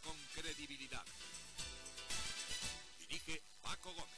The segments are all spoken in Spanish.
con credibilidad. Dirige Paco Gómez.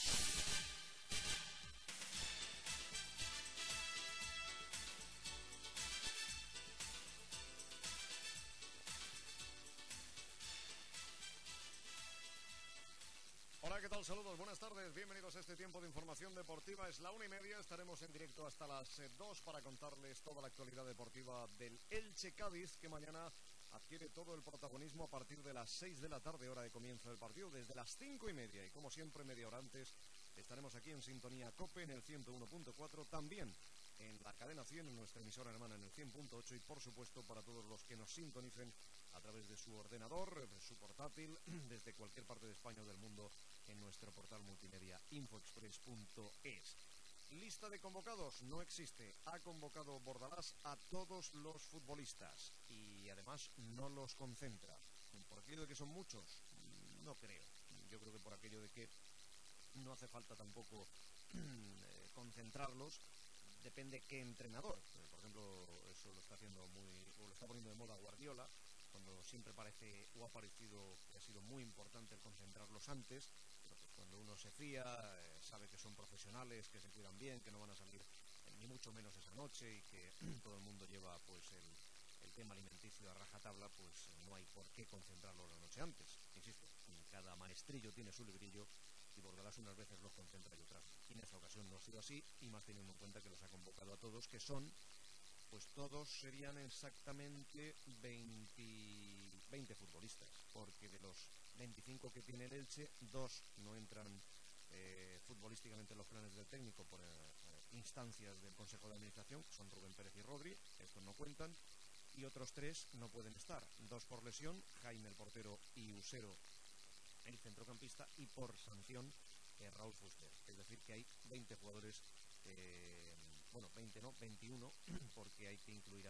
Hola, ¿qué tal? Saludos, buenas tardes, bienvenidos a este tiempo de información deportiva. Es la 1:30, estaremos en directo hasta las 2 para contarles toda la actualidad deportiva del Elche Cádiz, que mañana adquiere todo el protagonismo a partir de las 6 de la tarde, hora de comienzo del partido, desde las 5:30. Y como siempre, media hora antes, estaremos aquí en sintonía COPE en el 101.4, también en la cadena 100, en nuestra emisora hermana en el 100.8 y por supuesto para todos los que nos sintonicen a través de su ordenador, de su portátil, desde cualquier parte de España o del mundo en nuestro portal multimedia infoexpress.es. Lista de convocados no existe. Ha convocado Bordalás a todos los futbolistas y además no los concentra. ¿Por aquello de que son muchos? No creo. Yo creo que por aquello de que no hace falta tampoco concentrarlos. Depende qué entrenador. Por ejemplo, eso lo está haciendo o lo está poniendo de moda Guardiola, cuando siempre parece o ha parecido que ha sido muy importante el concentrarlos antes. Pero pues cuando uno se fía, sabe que son profesionales, que se cuidan bien, que no van a salir ni mucho menos esa noche y que todo el mundo lleva pues el tema alimenticio a rajatabla, pues no hay por qué concentrarlo la noche antes. Insisto, cada maestrillo tiene su librillo y Bordalás unas veces los concentra y otras. Y en esta ocasión no ha sido así, y más teniendo en cuenta que los ha convocado a todos, que son, pues todos serían exactamente 20 futbolistas, porque de los 25 que tiene el Elche, 2 no entran futbolísticamente en los planes del técnico por instancias del Consejo de Administración, que son Rubén Pérez y Rodri, estos no cuentan, y otros 3 no pueden estar, 2 por lesión, Jaime el portero y Usero el centrocampista, y por sanción Raúl Fuster. Es decir, que hay 20 jugadores, 20 no, 21, porque hay que incluir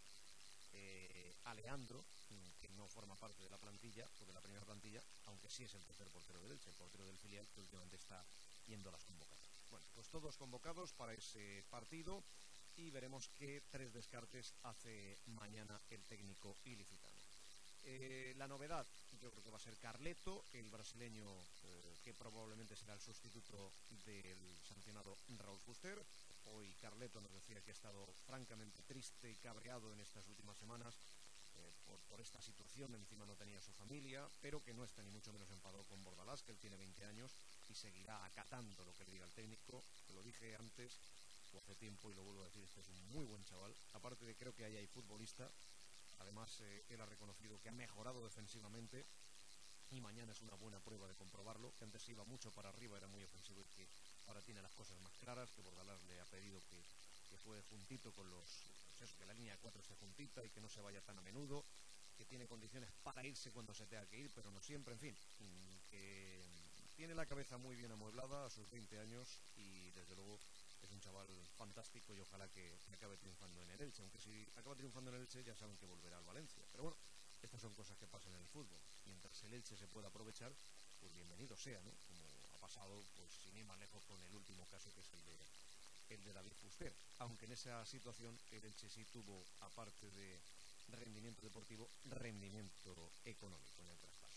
a Leandro, que no forma parte de la plantilla, o de la primera plantilla, aunque sí es el tercer portero del Elche, el portero del filial, que últimamente está yendo a las convocatorias. Bueno, pues todos convocados para ese partido, y veremos qué 3 descartes hace mañana el técnico ilicitano. La novedad, yo creo que va a ser Carleto, el brasileño, que probablemente será el sustituto del sancionado Raúl Fuster. Hoy Carleto nos decía que ha estado francamente triste y cabreado en estas últimas semanas por esta situación. Encima no tenía su familia, pero que no está ni mucho menos enfadado con Bordalás, que él tiene 20 años y seguirá acatando lo que le diga el técnico. Lo dije antes o hace tiempo y lo vuelvo a decir, este es un muy buen chaval. Aparte de creo que ahí hay futbolista. Además, él ha reconocido que ha mejorado defensivamente y mañana es una buena prueba de comprobarlo, que antes iba mucho para arriba, era muy ofensivo y que ahora tiene las cosas más claras, que Bordalás le ha pedido que juegue juntito con que la línea de 4 esté juntita y que no se vaya tan a menudo, que tiene condiciones para irse cuando se tenga que ir, pero no siempre, en fin, que tiene la cabeza muy bien amueblada a sus 20 años y desde luego es un chaval fantástico y ojalá que acabe triunfando en el Elche, aunque si acaba triunfando en el Elche ya saben que volverá al Valencia, pero bueno, estas son cosas que pasan en el fútbol. Mientras el Elche se pueda aprovechar, pues bienvenido sea, ¿no? Como ha pasado, pues sin ir más lejos con el último caso, que es el de David Fuster, aunque en esa situación el Elche sí tuvo, aparte de rendimiento deportivo, rendimiento económico en el traspaso.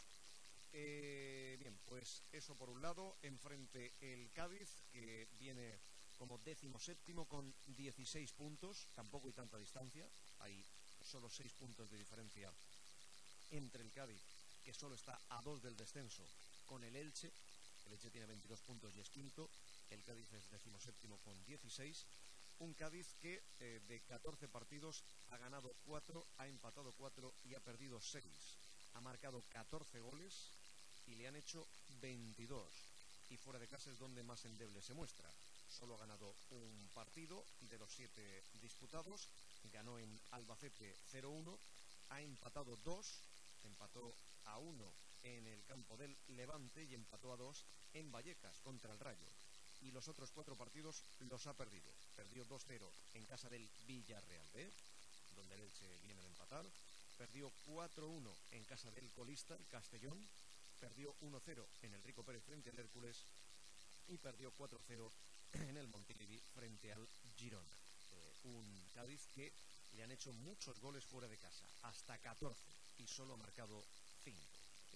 Bien, pues eso por un lado. Enfrente el Cádiz, que viene como 17º con 16 puntos, tampoco hay tanta distancia, hay solo 6 puntos de diferencia entre el Cádiz, que solo está a 2 del descenso, con el Elche. El Elche tiene 22 puntos y es quinto, el Cádiz es 17º con 16. Un Cádiz que de 14 partidos ha ganado 4, ha empatado 4 y ha perdido 6. Ha marcado 14 goles y le han hecho 22. Y fuera de casa es donde más endeble se muestra. Solo ha ganado un partido de los 7 disputados. Ganó en Albacete 0-1. Ha empatado 2. Empató a 1 en el campo del Levante y empató a 2 en Vallecas contra el Rayo. Y los otros 4 partidos los ha perdido. Perdió 2-0 en casa del Villarreal B, donde el Elche viene de empatar. Perdió 4-1 en casa del colista, el Castellón. Perdió 1-0 en el Rico Pérez frente al Hércules. Y perdió 4-0 en el Montilivi frente al Girona. Un Cádiz que le han hecho muchos goles fuera de casa, hasta 14, y solo ha marcado 5.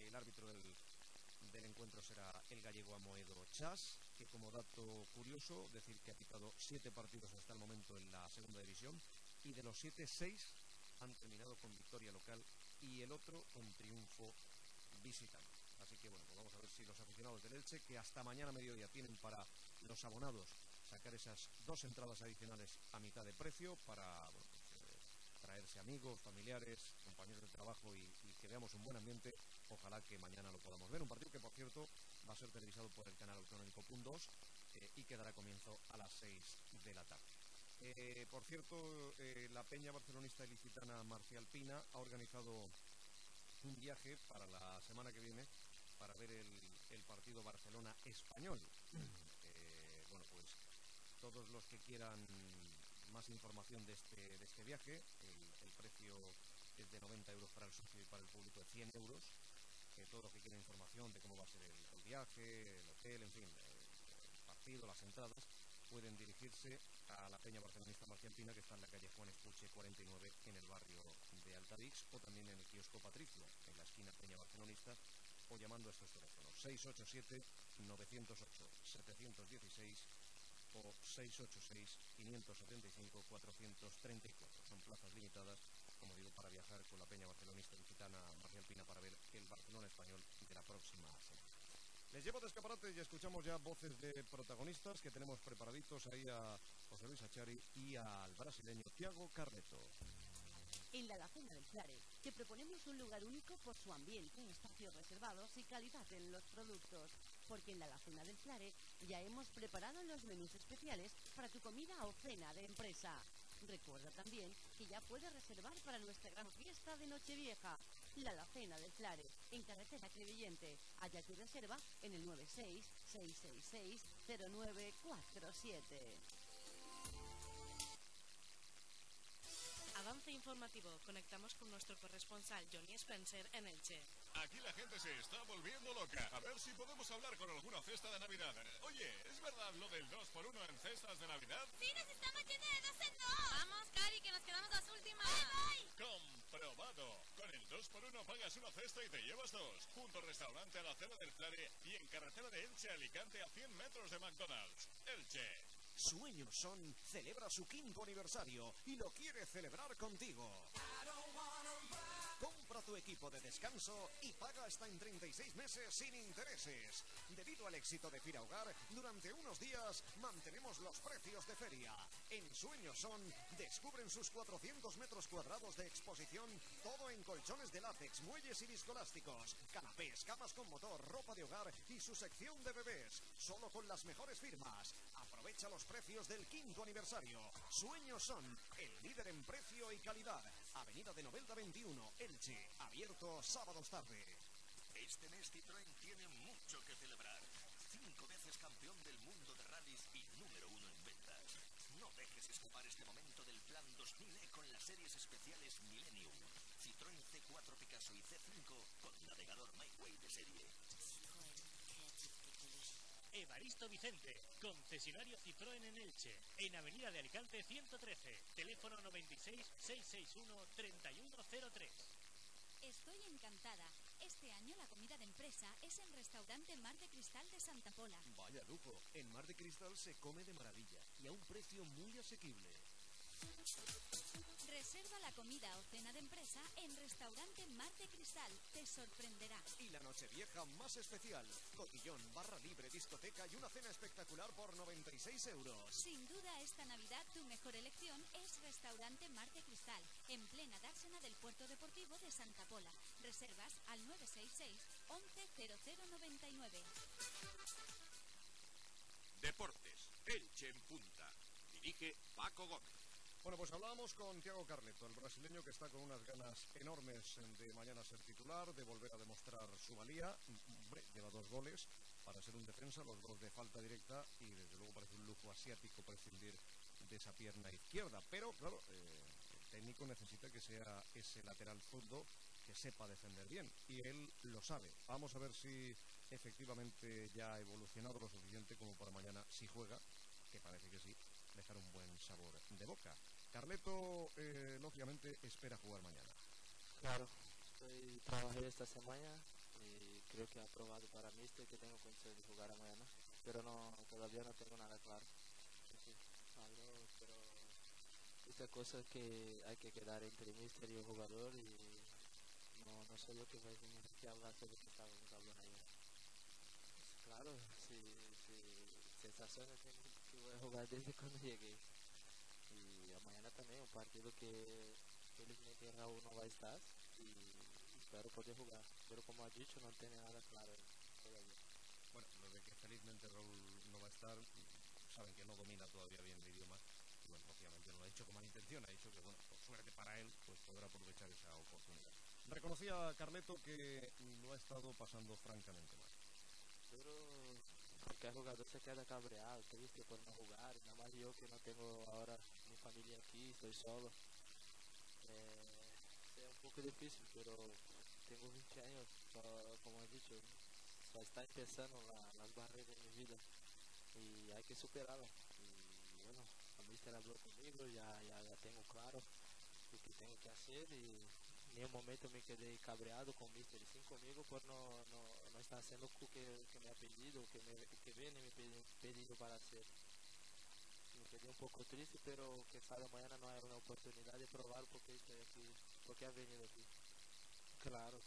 El árbitro del encuentro será el gallego Amoedo Chas, que como dato curioso, decir que ha pitado 7 partidos hasta el momento en la segunda división, y de los 7, 6 han terminado con victoria local y el otro con triunfo visitante. Así que bueno, pues vamos a ver si los aficionados del Elche, que hasta mañana mediodía tienen para los abonados sacar esas 2 entradas adicionales a mitad de precio para bueno, pues, traerse amigos, familiares, compañeros de trabajo y que veamos un buen ambiente. Ojalá que mañana lo podamos ver. Un partido que, por cierto, va a ser televisado por el canal autonómico PUN2 y que dará comienzo a las 6 de la tarde. Por cierto, la peña barcelonista ilicitana Marcial Pina ha organizado un viaje para la semana que viene para ver el partido Barcelona-Español. Bueno, pues todos los que quieran más información de este viaje, el precio es de 90 euros para el socio y para el público de 100 euros. Todos los que quieran información de cómo va a ser el viaje, el hotel, en fin, el partido, las entradas, pueden dirigirse a la peña barcelonista Marcial Pina, que está en la calle Juan Espuche 49 en el barrio de Altavix, o también en el kiosco Patricio, en la esquina Peña Barcelonista, o llamando a estos teléfonos 687-908-716 o 686-575-434. Son plazas limitadas, como digo, para viajar con la peña barcelonista ilicitana Marcial Pina para ver el Barcelona español de la próxima semana. Les llevo de escaparate y escuchamos ya voces de protagonistas que tenemos preparaditos ahí a José Luis Achari y al brasileño Thiago Carleto. En la Alacena del Clare te proponemos un lugar único por su ambiente, espacios reservados y calidad en los productos. Porque en la Alacena del Clare ya hemos preparado los menús especiales para tu comida o cena de empresa. Recuerda también que ya puedes reservar para nuestra gran fiesta de Nochevieja. La Alacena del Clare, en carretera Crevillente. Haya tu reserva en el 96-666-0947. Avance informativo. Conectamos con nuestro corresponsal Johnny Spencer en Elche. Aquí la gente se está volviendo loca. A ver si podemos hablar con alguna cesta de Navidad. Oye, ¿es verdad lo del 2x1 en cestas de Navidad? ¡Sí, nos estamos yendo de 2 en 2! ¡Vamos, Cari, que nos quedamos las últimas! ¡Ay, voy! ¡Comprobado! Con el 2x1 pagas una cesta y te llevas 2. Junto al restaurante a la Alacena del Clare y en carretera de Elche a Alicante a 100 metros de McDonald's. Elche. Sueños Son celebra su 5º aniversario y lo quiere celebrar contigo. Compra tu equipo de descanso y paga hasta en 36 meses sin intereses. Debido al éxito de Fira Hogar, durante unos días mantenemos los precios de feria. En Sueños Son descubren sus 400 metros cuadrados de exposición, todo en colchones de látex, muelles y viscolásticos, canapés, camas con motor, ropa de hogar y su sección de bebés, solo con las mejores firmas. Aprovecha los precios del 5º aniversario. Sueños Son, el líder en precio y calidad. Avenida de Novelda 21, Elche, abierto sábados tarde. Este mes Citroën tiene mucho que celebrar. 5 veces campeón del mundo de rallies y número 1 en ventas. No dejes escapar este momento del Plan 2000E con las series especiales Millennium, Citroën C4 Picasso y C5 con navegador MyWay de serie. Evaristo Vicente, concesionario Citroën en Elche, en Avenida de Alicante 113, teléfono 96-661-3103. Estoy encantada. Este año la comida de empresa es en restaurante Mar de Cristal de Santa Pola. Vaya lujo, en Mar de Cristal se come de maravilla y a un precio muy asequible. Reserva la comida o cena de empresa en restaurante Mar de Cristal. Te sorprenderá. Y la Nochevieja más especial, cotillón, barra libre, discoteca y una cena espectacular por 96 euros. Sin duda esta Navidad tu mejor elección es restaurante Mar de Cristal, en plena dársena del puerto deportivo de Santa Pola. Reservas al 966 110099. Deportes. Elche en punta. Dirige Paco Gómez. Bueno, pues hablábamos con Thiago Carleto, el brasileño que está con unas ganas enormes de mañana ser titular, de volver a demostrar su valía. Hombre, lleva 2 goles para ser un defensa, los 2 de falta directa, y desde luego parece un lujo asiático prescindir de esa pierna izquierda. Pero, claro, el técnico necesita que sea ese lateral zurdo que sepa defender bien, y él lo sabe. Vamos a ver si efectivamente ya ha evolucionado lo suficiente como para mañana, si juega, que parece que sí, dejar un buen sabor de boca. Carleto, lógicamente, espera jugar mañana. Claro, trabajé esta semana, y creo que ha probado para mí que tengo condiciones de jugar mañana, pero no, todavía no tengo nada claro. Sí, hablo, pero esta cosa que hay que quedar entre míster y el jugador y no soy yo que voy a venir aquí a hablar sobre lo que estábamos hablando ayer. Pues, claro, sensaciones que voy a jugar desde cuando llegué. Y mañana también un partido que felizmente Raúl no va a estar y espero poder jugar. Pero como has dicho, no tiene nada claro todavía. Bueno, lo de que felizmente Raúl no va a estar, saben que no domina todavía bien el idioma. Y bueno, lógicamente no lo ha dicho con mala intención, ha dicho que, bueno, por suerte para él, pues podrá aprovechar esa oportunidad. Reconocía Carleto que lo ha estado pasando francamente mal. Pero cualquier jugador se queda cabreado, triste por no jugar. Nada más yo que no tengo ahora mi familia aquí, estoy solo. Es un poco difícil, pero tengo 20 años, como has dicho, está empezando las barreras de mi vida y hay que superarla. Y bueno, el mister habló conmigo, ya tengo claro lo que tengo que hacer y en un momento me quedé cabreado con el mister y sin conmigo por no estar haciendo lo que me ha pedido, que viene me pedido para hacer. Me quedé un poco triste, pero que sabe mañana no hay una oportunidad de probar porque estoy aquí, porque ha venido aquí. Claro,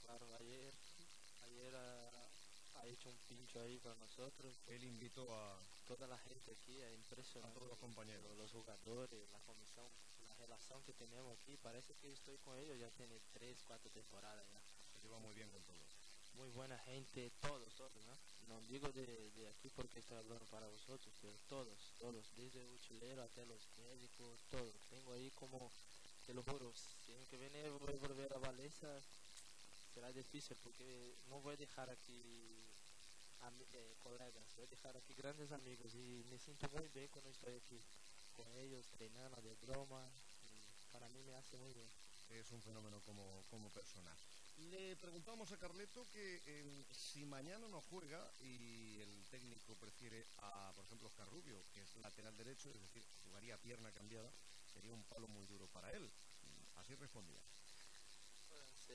ayer ha hecho un pincho ahí para nosotros. Él invitó a toda la gente aquí, es impresionante. A todos los compañeros. Los jugadores, la comisión, la relación que tenemos aquí. Parece que estoy con ellos, ya tiene 3, 4 temporadas ya. Se lleva muy bien con todos. Muy buena gente, todos, ¿no? No digo de aquí porque estoy hablando para vosotros, pero todos, desde el uchilero hasta los médicos, todos. Tengo ahí como, te lo juro, si el que viene voy a volver a Valencia, será difícil porque no voy a dejar aquí colegas, voy a dejar aquí grandes amigos y me siento muy bien cuando estoy aquí con ellos, treinando de broma y para mí me hace muy bien. Es un fenómeno como persona. Le preguntamos a Carleto que si mañana no juega y el técnico prefiere a, por ejemplo, Oscar Rubio, que es lateral derecho, es decir, jugaría pierna cambiada, sería un palo muy duro para él. Así respondía. Pues,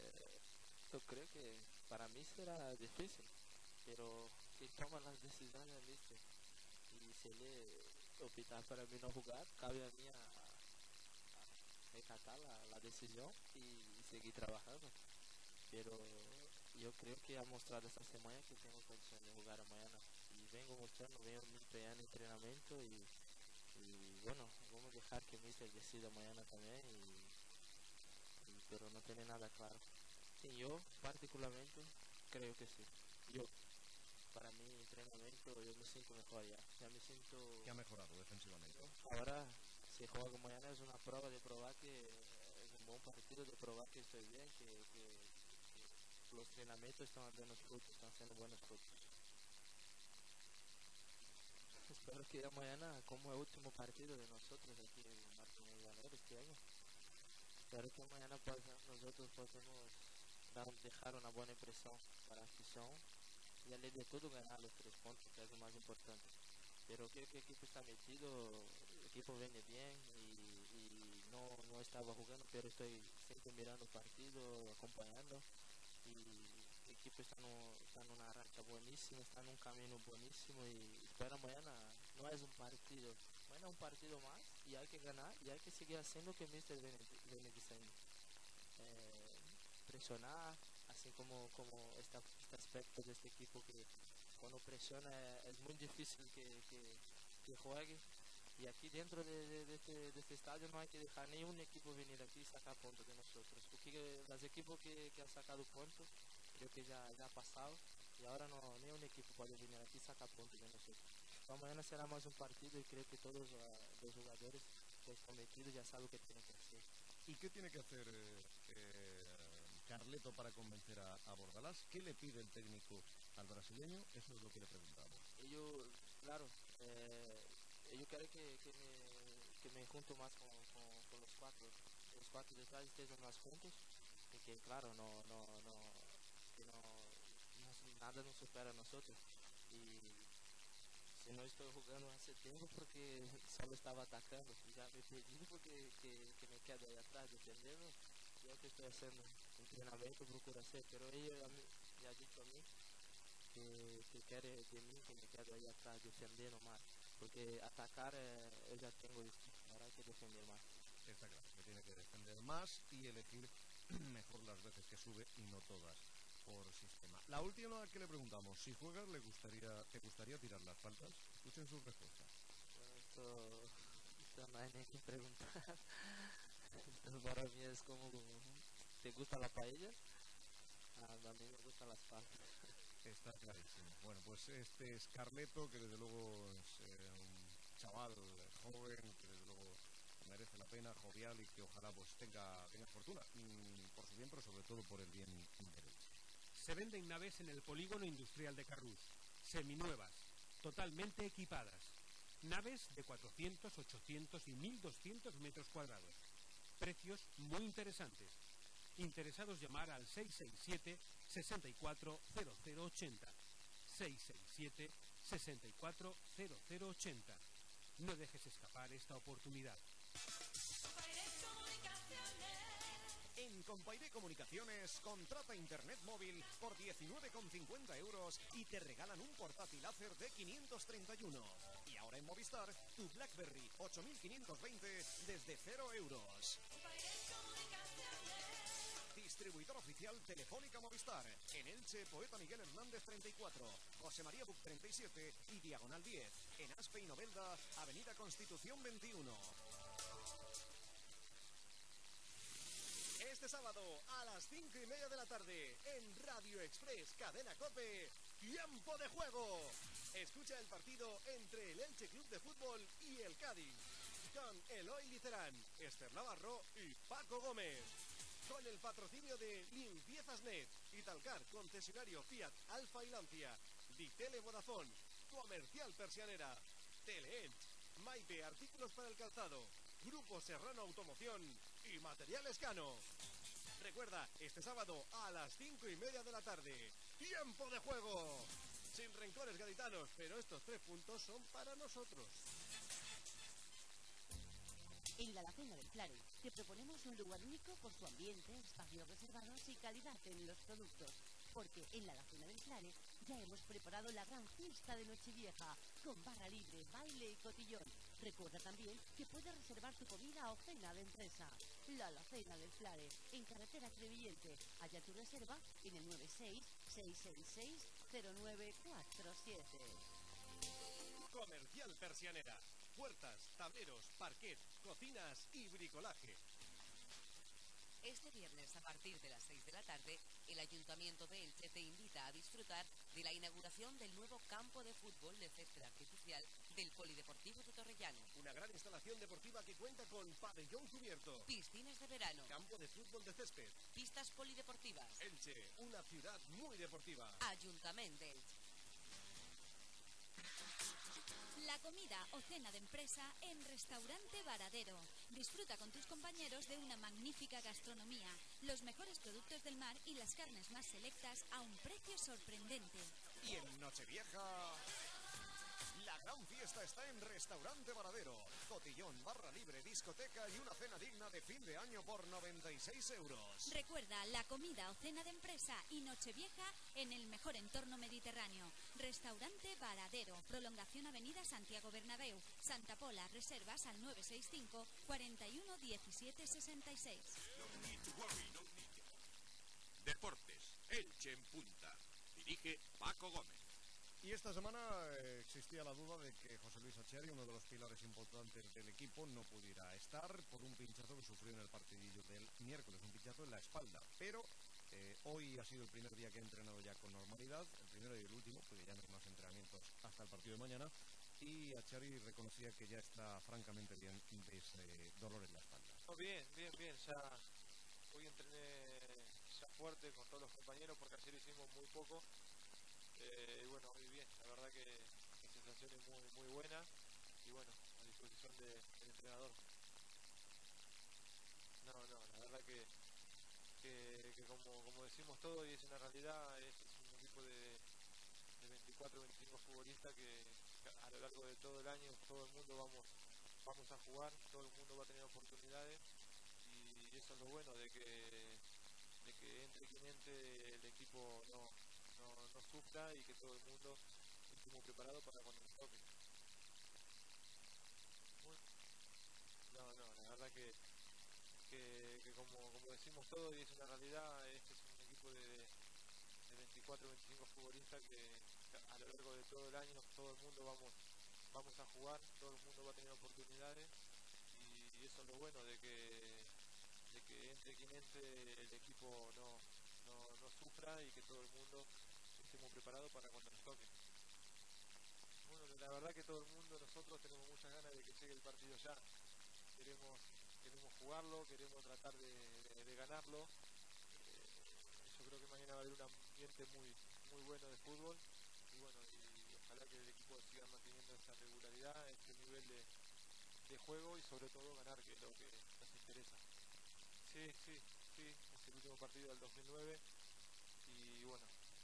yo creo que para mí será difícil, pero quien toma las decisiones es el mister. Y si él optar para mí no jugar, cabe a mí a recatar la decisión y seguir trabajando. Pero yo creo que ha mostrado esta semana que tengo condición de jugar mañana. Y vengo mostrando, vengo me empeñando en entrenamiento y bueno, vamos a dejar que el mister decida mañana también pero no tiene nada claro. Y yo particularmente creo que sí. Para mí entrenamiento yo me siento mejor ya me siento. ¿Qué ha mejorado defensivamente? Ahora si juego mañana es una prueba de probar que es un buen partido, de probar que estoy bien, que los entrenamientos están dando frutos, están haciendo buenos frutos. Espero que ya mañana, como el último partido de nosotros aquí en Martínez Valero este año, espero que mañana nosotros podamos dejar una buena impresión para la afición y al de todo ganar los 3 puntos, que es lo más importante. Pero creo que el equipo está metido, el equipo viene bien y no estaba jugando, pero estoy siempre mirando el partido, acompañando y el equipo está en una racha buenísima, está en un camino buenísimo y espero mañana no es un partido, mañana es un partido más y hay que ganar y hay que seguir haciendo lo que el Mister viene diciendo. Presionar, así como este aspecto de este equipo que cuando presiona es muy difícil que juegue. Y aquí dentro de este estadio no hay que dejar ni un equipo venir aquí y sacar puntos de nosotros. Porque los equipos que han sacado puntos, creo que ya ha pasado. Y ahora ni un equipo puede venir aquí y sacar puntos de nosotros. Entonces, mañana será más un partido y creo que todos los jugadores que están metidos ya saben lo que tienen que hacer. ¿Y qué tiene que hacer Carleto para convencer a Bordalás? ¿Qué le pide el técnico al brasileño? Eso es lo que le preguntamos. Ellos, claro, ellos quieren que me junto más con los cuatro detrás estén más juntos y que claro, nada nos supera a nosotros. Y si no estoy jugando hace tiempo porque solo estaba atacando y ya me he pedido porque que me quedo ahí atrás defendiendo y es lo que estoy haciendo, entrenamiento procuro hacer, pero ellos ya ha dicho a mí que quiere de mí que me quedo ahí atrás, defender nomás. Porque atacar ya tengo difícil, ahora hay que defender más. Está claro, que tiene que defender más y elegir mejor las veces que sube y no todas por sistema. La última que le preguntamos, si juegas, ¿te gustaría tirar las faltas? Escuchen su respuesta. Bueno, esto no hay ni que preguntar. Esto para mí es como, ¿te gusta la paella? A mí me gustan las faltas. Está clarísimo. Bueno, pues este es Carleto, que desde luego es un chaval joven, que desde luego merece la pena, jovial y que ojalá pues tenga fortuna por su bien, pero sobre todo por el bien del Elche. Se venden naves en el polígono industrial de Carrús, seminuevas, totalmente equipadas. Naves de 400, 800 y 1200 metros cuadrados. Precios muy interesantes. Interesados llamar al 667 64 0080. 667 64 0080. No dejes escapar esta oportunidad. En Compairé Comunicaciones, contrata internet móvil por 19,50 € y te regalan un portátil Acer de 531. Y ahora en Movistar, tu BlackBerry 8520 desde 0 €. Distribuidor oficial Telefónica Movistar. En Elche, Poeta Miguel Hernández 34, José María Buc 37 y Diagonal 10. En Aspe y Novelda, Avenida Constitución 21. Este sábado a las 5:30 de la tarde en Radio Express Cadena COPE, Tiempo de Juego. Escucha el partido entre el Elche Club de Fútbol y el Cádiz, con Eloy Licerán, Esther Navarro y Paco Gómez. Con el patrocinio de Limpiezas.net, Italcar, concesionario Fiat, Alfa y Lancia, Ditele Vodafone, Comercial Persianera, Teleelch, Maipe Artículos para el Calzado, Grupo Serrano Automoción y Materiales Cano. Recuerda, este sábado a las 5:30 de la tarde, ¡Tiempo de Juego! Sin rencores gaditanos, pero estos 3 puntos son para nosotros. En la Alacena del Clare te proponemos un lugar único por su ambiente, espacios reservados y calidad en los productos. Porque en la Alacena del Clare ya hemos preparado la gran fiesta de Nochevieja, con barra libre, baile y cotillón. Recuerda también que puedes reservar tu comida o cena de empresa. La Alacena del Clare, en carretera Crevillente. Halla tu reserva en el 96-666-0947. Comercial Persianera. Puertas, tableros, parquet, cocinas y bricolaje. Este viernes, a partir de las 6 de la tarde, el Ayuntamiento de Elche te invita a disfrutar de la inauguración del nuevo campo de fútbol de césped artificial del Polideportivo de Torrellano. Una gran instalación deportiva que cuenta con pabellón cubierto, piscinas de verano, campo de fútbol de césped, pistas polideportivas. Elche, una ciudad muy deportiva. Ayuntamiento de Elche. La comida o cena de empresa en Restaurante Varadero. Disfruta con tus compañeros de una magnífica gastronomía, los mejores productos del mar y las carnes más selectas a un precio sorprendente. Y en Nochevieja, la gran fiesta está en Restaurante Varadero. Cotillón, barra libre, discoteca y una cena digna de fin de año por 96 €. Recuerda la comida o cena de empresa y Nochevieja en el mejor entorno mediterráneo. Restaurante Varadero, prolongación Avenida Santiago Bernabéu, Santa Pola. Reservas al 965 41 17 66. Deportes, Elche en punta. Dirige Paco Gómez. Y esta semana existía la duda de que José Luis Achiari, uno de los pilares importantes del equipo, no pudiera estar por un pinchazo que sufrió en el partidillo del miércoles, un pinchazo en la espalda. Pero hoy ha sido el primer día que ha entrenado ya con normalidad, el primero y el último, porque ya no hay más entrenamientos hasta el partido de mañana. Y Achiari reconocía que ya está francamente bien de ese dolor en la espalda. Bien. Ya hoy entrené ya fuerte con todos los compañeros porque ayer hicimos muy poco. Y bueno, muy bien, la verdad que la sensación es muy buena y bueno, a disposición del entrenador. No, la verdad que como decimos todo y es una realidad, es un equipo de 24 o 25 futbolistas que a lo largo de todo el año todo el mundo vamos a jugar, todo el mundo va a tener oportunidades y eso es lo bueno de que entre quien entre el equipo no sufra y que todo el mundo estemos preparados para cuando nos toque. Bueno, la verdad que como decimos todos y es una realidad, este es un equipo de 24 o 25 futbolistas que a lo largo de todo el año todo el mundo vamos a jugar, todo el mundo va a tener oportunidades y eso es lo bueno de que entre quien entre el equipo no sufra y que todo el mundo estemos preparados para cuando nos toque. Bueno, la verdad que todo el mundo, nosotros tenemos muchas ganas de que llegue el partido ya, queremos jugarlo, queremos tratar de ganarlo. Yo creo que mañana va a haber un ambiente muy bueno de fútbol y bueno, y ojalá que el equipo siga manteniendo esta regularidad, este nivel de juego y sobre todo ganar, que es lo que nos interesa. Sí, es el último partido del 2009 y bueno,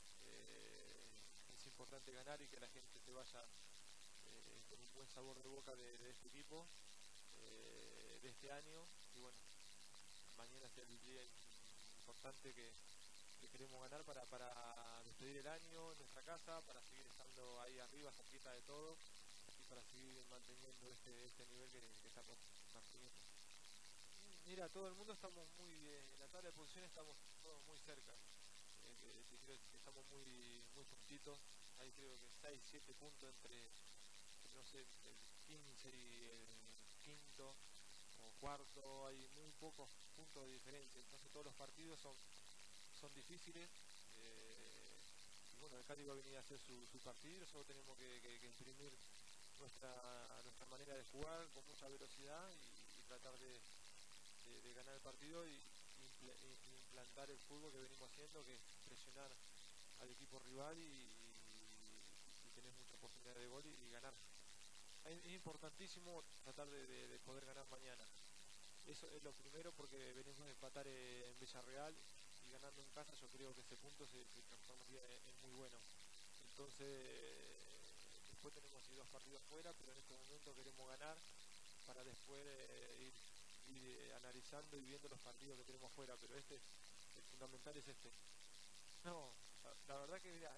es importante ganar y que la gente se vaya con un buen sabor de boca de este equipo, de este año y bueno, mañana es el día importante que queremos ganar para despedir el año en nuestra casa, para seguir estando ahí arriba, cerquita de todo y para seguir manteniendo este nivel que estamos manteniendo. Mira, todo el mundo estamos muy bien, en la tabla de posiciones estamos todos muy cerca, creo que estamos muy juntitos, hay creo que 6, 7 puntos entre no sé, el 15 y el quinto o cuarto, hay muy pocos puntos de diferencia, entonces todos los partidos son difíciles y bueno, el Cali va a venir a hacer su partido, solo tenemos que imprimir nuestra manera de jugar con mucha velocidad y tratar de ganar el partido y implantar el fútbol que venimos haciendo, que es presionar al equipo rival y tener mucha oportunidad de gol y ganar. Es importantísimo tratar de poder ganar mañana. Eso es lo primero porque venimos a empatar en Villarreal y ganando en casa yo creo que ese punto se transformaría en muy bueno. Entonces después tenemos 2 partidos fuera, pero en este momento queremos ganar para después ir analizando y viendo los partidos que tenemos fuera, pero el fundamental es este. No, la verdad que mira,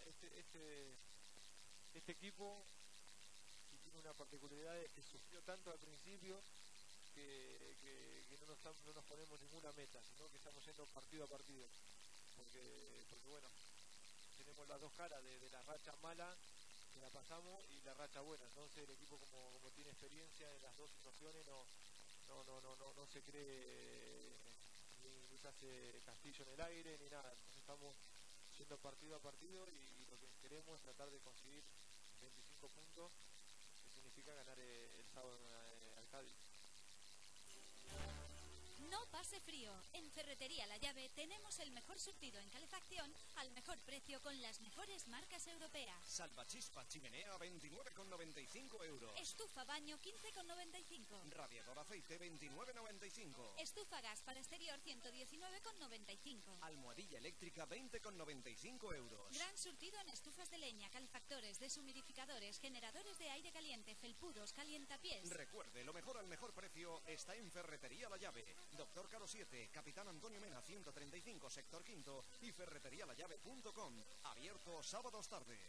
este equipo y tiene una particularidad, es que sufrió tanto al principio que no nos ponemos ninguna meta, sino que estamos yendo partido a partido, porque bueno, tenemos las dos caras de la racha mala que la pasamos y la racha buena, entonces el equipo como tiene experiencia en las dos situaciones no se cree ni se hace castillo en el aire ni nada, entonces estamos yendo partido a partido y lo que queremos es tratar de conseguir 25 puntos, que significa ganar el sábado al Cádiz. No pase frío. En Ferretería La Llave tenemos el mejor surtido en calefacción al mejor precio con las mejores marcas europeas. Salvachispa chimenea 29,95 euros. Estufa baño 15,95. Radiador aceite 29,95. Estufa gas para exterior 119,95. Almohadilla eléctrica 20,95 euros. Gran surtido en estufas de leña, calefactores, deshumidificadores, generadores de aire caliente, felpudos, calientapiés. Recuerde, lo mejor al mejor precio está en Ferretería La Llave. Doctor Caro 7, Capitán Antonio Mena 135, sector quinto y ferreterialallave.com. Abierto sábados tarde.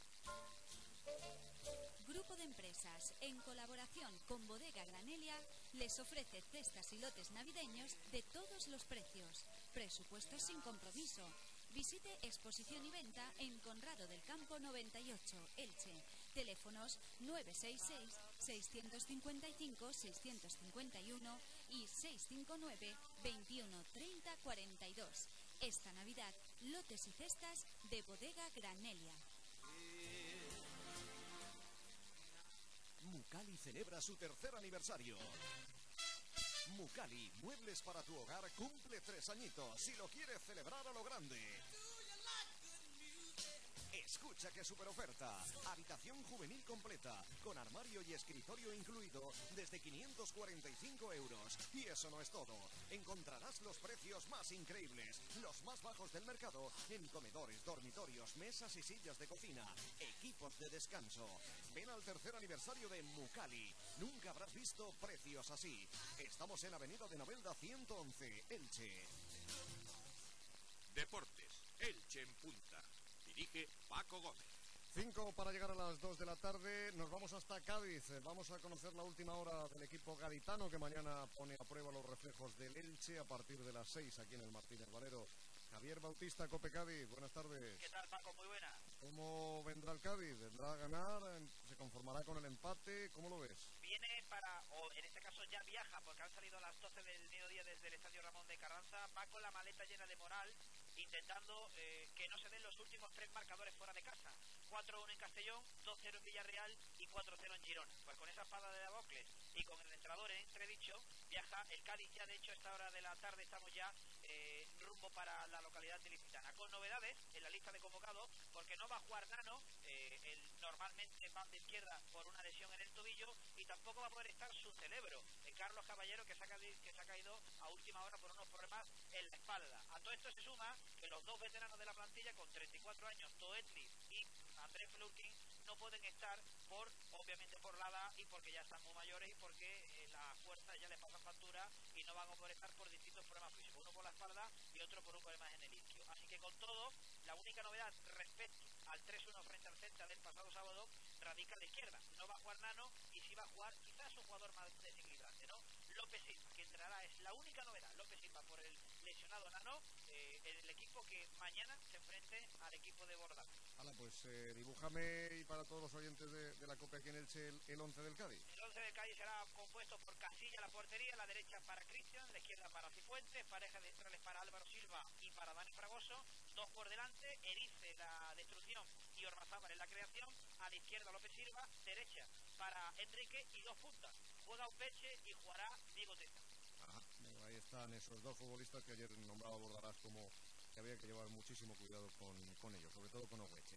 Grupo de Empresas, en colaboración con Bodega Granelia, les ofrece cestas y lotes navideños de todos los precios. Presupuestos sin compromiso. Visite exposición y venta en Conrado del Campo 98, Elche. Teléfonos 966-655-651 y 659-2130-42. Esta Navidad, lotes y cestas de Bodega Granelia. Mucali celebra su tercer aniversario. Mucali, muebles para tu hogar, cumple 3 añitos y lo quieres celebrar a lo grande. Escucha qué super oferta. Habitación juvenil completa, con armario y escritorio incluido, desde 545 euros. Y eso no es todo. Encontrarás los precios más increíbles, los más bajos del mercado, en comedores, dormitorios, mesas y sillas de cocina, equipos de descanso. Ven al tercer aniversario de Mucali. Nunca habrás visto precios así. Estamos en Avenida de Novelda 111, Elche. Deportes, Elche en punta. Dirige Paco Gómez. 5 para llegar a las 2 de la tarde, nos vamos hasta Cádiz, vamos a conocer la última hora del equipo gaditano que mañana pone a prueba los reflejos del Elche a partir de las 6 aquí en el Martínez Valero. Javier Bautista, Cope Cádiz, buenas tardes. ¿Qué tal, Paco? Muy buenas. ¿Cómo vendrá el Cádiz? ¿Vendrá a ganar? ¿Se conformará con el empate? ¿Cómo lo ves? Viene o en este caso ya viaja, porque han salido a las 12 del mediodía desde el Estadio Ramón de Carranza, va con la maleta llena de moral, intentando que no se den los últimos 3 marcadores fuera de casa. 4-1 en Castellón, 2-0 en Villarreal y 4-0 en Girona. Pues con esa espada de Damocles y con el entrenador en entredicho, viaja el Cádiz ya. De hecho, a esta hora de la tarde estamos ya rumbo para la localidad ilicitana, con novedades en la lista de convocados, porque no va a jugar Nano, normalmente va de izquierda por una lesión en el tobillo, y tampoco va a poder estar su cerebro, Carlos Caballero, que se ha caído a última hora por unos problemas en la espalda. A todo esto se suma que los 2 veteranos de la plantilla con 34 años, Toetli y Andrés Flurkin, no pueden estar obviamente por la edad y porque ya están muy mayores y porque la fuerza ya les pasa factura y no van a poder estar por distintos problemas físicos, uno por la espalda y otro por un problema en el isquio. Así que con todo, la única novedad respecto al 3-1 frente al Celta del pasado sábado radica a la izquierda. No va a jugar Nano y sí va a jugar quizás un jugador más desequilibrante, ¿no? López Silva, que entrará, es la única novedad. López Silva por el lesionado Nano, el equipo que mañana se enfrente al equipo de Bordalás. Hala, pues dibújame, y para todos los oyentes de la Copa aquí en Elche, el 11 del Cádiz. El 11 del Cádiz será compuesto por Casilla, la portería, la derecha para Cristian, la izquierda para Cifuentes, pareja de centrales para Álvaro Silva y para Dani Fragoso, 2 por delante, Erice la destrucción y Ormazábal en la creación, a la izquierda López Silva, derecha para Enrique y 2 puntas. Juega Upeche y jugará Diego Testa. Ajá, bueno, ahí están esos 2 futbolistas que ayer nombraba Bordalás como que había que llevar muchísimo cuidado con ellos, sobre todo con Ogueche.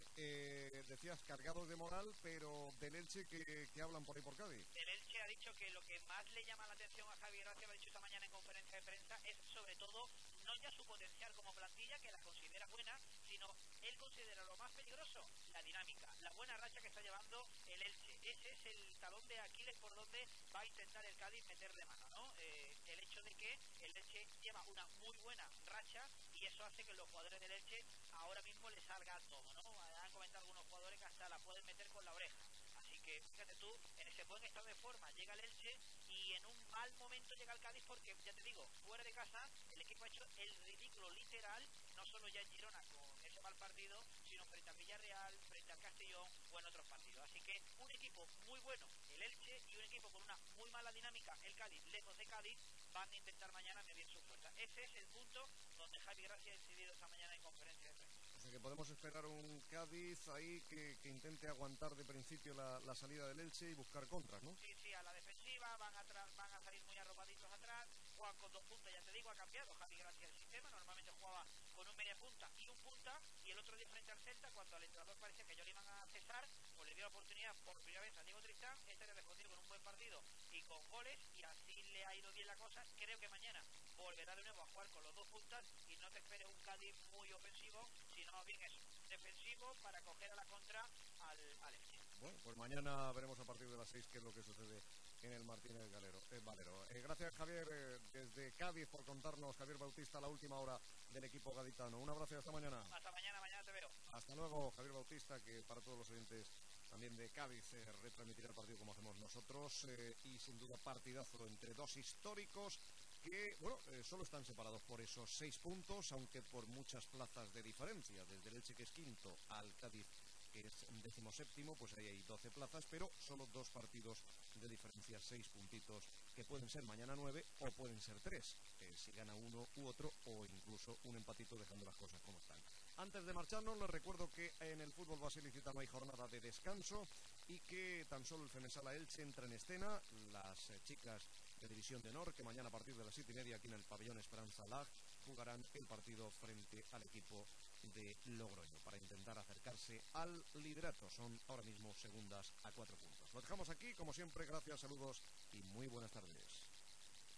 Decías cargados de moral, pero del Elche que hablan por ahí por Cádiz. El Elche ha dicho que lo que más le llama la atención a Javier Gracia, lo ha dicho esta mañana en conferencia de prensa, es sobre todo no ya su potencial como plantilla, que la considera buena, sino él considera lo más peligroso, la dinámica, la buena racha que está llevando el Elche. Ese es el talón de Aquiles por donde va a intentar el Cádiz meterle mano, ¿no? El hecho de que el Elche lleva una muy buena racha y eso hace que los jugadores del Elche ahora mismo les salga todo, ¿no? Han comentado algunos jugadores que hasta la pueden meter con la oreja. Así que fíjate tú, en ese buen estado de forma llega el Elche y en un mal momento llega el Cádiz, porque ya te digo, fuera de casa el equipo ha hecho el ridículo literal, no solo ya en Girona con ese mal partido, sino frente al Villarreal, frente al Castellón o en otros partidos. Así que un equipo muy bueno el Elche y un equipo con una muy mala dinámica el Cádiz, lejos de Cádiz, van a intentar mañana medir su fuerza. Ese es el punto donde Javi Gracia ha decidido esta mañana en conferencia de prensa. O sea que podemos esperar un Cádiz ahí que intente aguantar de principio la salida del Elche y buscar contras, ¿no? Sí, sí, a la defensiva van a salir muy arropaditos atrás, juegan con 2 puntas, ya te digo, ha cambiado Javi Gracia el sistema, normalmente jugaba con un media punta y un punta, y el otro día frente al Celta, cuando al entrenador parecía que ya le iban a cesar, pues le dio la oportunidad por primera vez a Diego Tristán, le respondió con un buen partido y con goles, y así le ha ido bien la cosa. Creo que mañana volverá de nuevo a jugar con los 2 puntas y no te esperes un Cádiz muy ofensivo, sino más bien eso, defensivo para coger a la contra al Elche. Bueno, pues mañana veremos a partir de las 6 qué es lo que sucede en el Martínez Valero. Gracias, Javier, desde Cádiz, por contarnos, Javier Bautista, la última hora del equipo gaditano. Un abrazo y hasta mañana. Hasta mañana, mañana te veo. Hasta luego, Javier Bautista, que para todos los oyentes también de Cádiz retransmitirá el partido como hacemos nosotros, y sin duda partidazo entre 2 históricos que, bueno, solo están separados por esos 6 puntos, aunque por muchas plazas de diferencia, desde el Elche, que es quinto, al Cádiz, que es 17º, pues ahí hay 12 plazas, pero solo 2 partidos de diferencia, 6 puntitos, que pueden ser mañana 9 o pueden ser 3, si gana uno u otro, o incluso un empatito, dejando las cosas como están. Antes de marcharnos, les recuerdo que en el fútbol base ilicitano hay jornada de descanso y que tan solo el Femesala Elche entra en escena. Las chicas de División de Honor, que mañana a partir de las 7:30 aquí en el pabellón Esperanza Lag jugarán el partido frente al equipo de Logroño para intentar acercarse al liderato. Son ahora mismo segundas a 4 puntos. Lo dejamos aquí, como siempre, gracias, saludos y muy buenas tardes.